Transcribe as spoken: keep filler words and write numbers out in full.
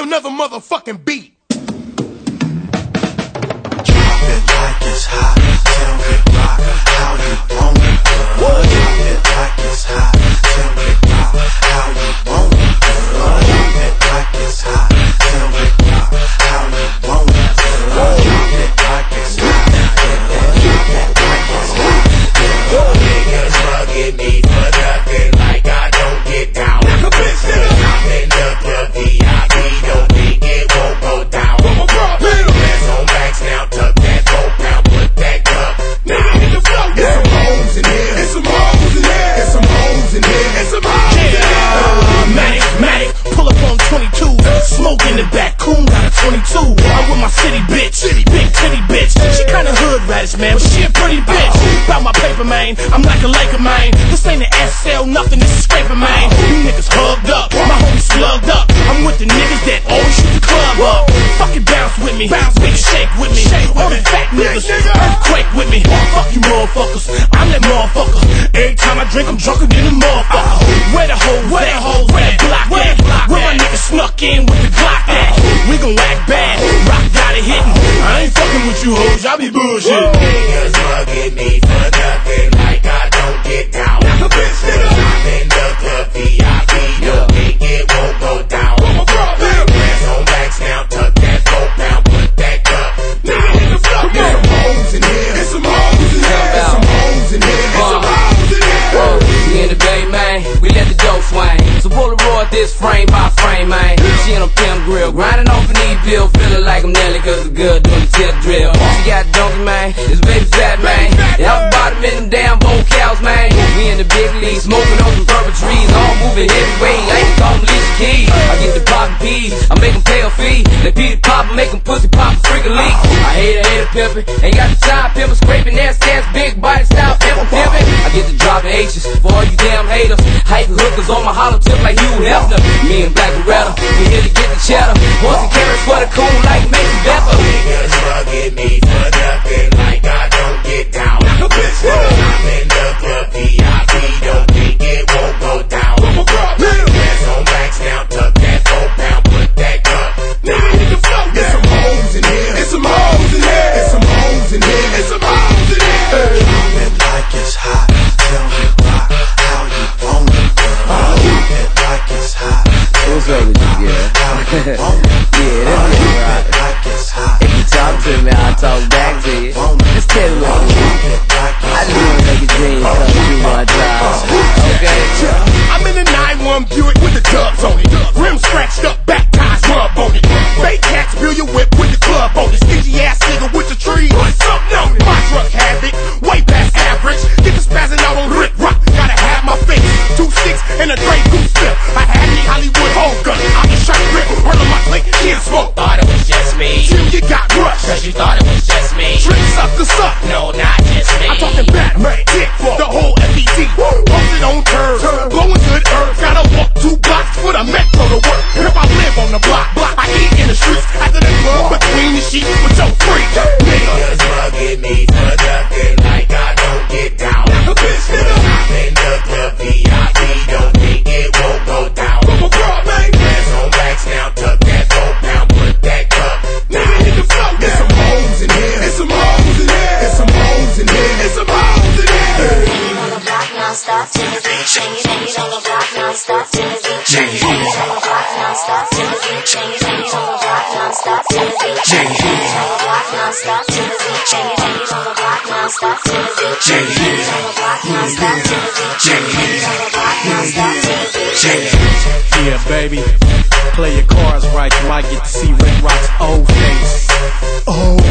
another motherfucking beat. Drop it like it's hot. Tell me rock how you want it. Drop it like it's hot. Tell me rock how you want it. Drop it like it's hot. Tell me rock how you want it. Drop it like it's hot. Drop it like it's hot. Niggas bugging me for nothing like I don't get down. I'm in the club V I P, don't think it won't go down. Hands on backs now, tuck that four pound, put that cup. Now in the flow, there's some hoes in here. There's some hoes in here. There's some hoes in here. There's some hoes in here. Uh, Matic, Matic, pull up on twenty-two, smoke in the back, coon got a twenty-two. I'm with my city bitch, city big titty bitch. She kinda hood radish, man, but she a pretty bitch. About my paper, man, I'm like a Laker, man. This ain't an S L, nothing, this is scraper, man. You niggas hugged up, my homies slugged up. I'm with the niggas that always shoot the club up. Fucking bounce with me, bounce with me, shake with me. All the fat niggas, earthquake with me. Fuck you motherfuckers, I'm that motherfucker. Every time I drink, I'm drunker than a motherfucker. Where the hoes at? Where that block at? Where my niggas snuck in with the Glock at? We gon' act bad, rock got it hitting. I ain't fucking with you hoes, I be bullshit. Niggas bugging me for nothing like I don't get down. I'm in the club V I P, don't think it won't go down. Hands on backs now, tuck that four pound, put that cup. Now in the flow, there's some hoes in here. There's some hoes in here. There's some hoes in here. There's some hoes in here. Whoa, we in the bay, man. We let the dope swing. So Polaroid this frame by frame, man. She in a pimp grill, grinding off an E-pill, feeling like I'm Nelly, cause the good doing the tip drill. She got donkey, man. This baby fat, man. Out bottom in them damn vocals, man. We in the big league, smoking on some purple trees, all moving heavyweight. I ain't call them Alicia Keys. I get the poppin' peas, I make them pay a fee. They beat it pop, I make them pussy pop a freaking leak. I hate a hater pimpin', ain't got the time pimpin', scraping ass ass, big body style pimpin' pimpin'. I get the dropping H's for all you damn haters. Hype hookers on my hollow tip like Hugh Hefner. Me and Black Beretta, we here to get the cheddar. Horse and carrots for the coon like Mason Bepper. Niggas bugging me for nothing like I don't get down. I'm in the club V I P, don't think it won't go down. Hands on backs now, tuck that four pound, put that cup. Now in the flow, there's some hoes in here. There's some hoes in here. There's some hoes in here. There's some hoes in here. Drop it like it's hot. Tell me rock how you want it. Drop it like it's hot. What's up with you, girl? How you want it. Yeah, that's it, right. Like it's hot. If you talk to me, I'll talk back to you. Just tell me what you want. I just wanna make your dreams come true one time. Okay? I'm in the nine one Buick with the dubs on it. Rim scratched up, back tires rub on it. Fake cats fill your whip with the club on it. Stingy ass nigga with the tree, put something on it. My truck have it, way past average. Get the spazzing out on Rick Rock, gotta have my face. Two six and a Grey Goose flip. I had me Hollywood whole gun. I'm the shirt rip, hurt on my plate, can't smoke. Thought it was just me. Till you got rushed. Cause you thought it was just me. Trick sucker suck. No, not just me. I'm talking Batman, dick, the whole F E T. Posted on curves, blowing good herbs. Gotta walk two blocks for the metro to work. If I live on the block, block, I eat in the streets. After the club, between the sheets with your freak. Niggas bugging me for nothing like I don't get down. I'm in the club V I P, don't think it won't go down. Hands on backs now, tuck that four pound, put that cup. Now in the flow, there's some hoes in here. There's some hoes in here. There's some hoes in here. There's some hoes in here. On the block non-stop to the beat, change, change on the block non-stop to the beat, change, change on the block non-stop to the beat, change, change on the block non-stop to the beat, change, change on the block non-stop to the beat, change, change on the block non-stop to the beat, change, change on the block non-stop to the beat, change, change on the block non-stop to the beat, change. Yeah, baby, play your cards right, you might get to see Rick Rock's old face. Oh.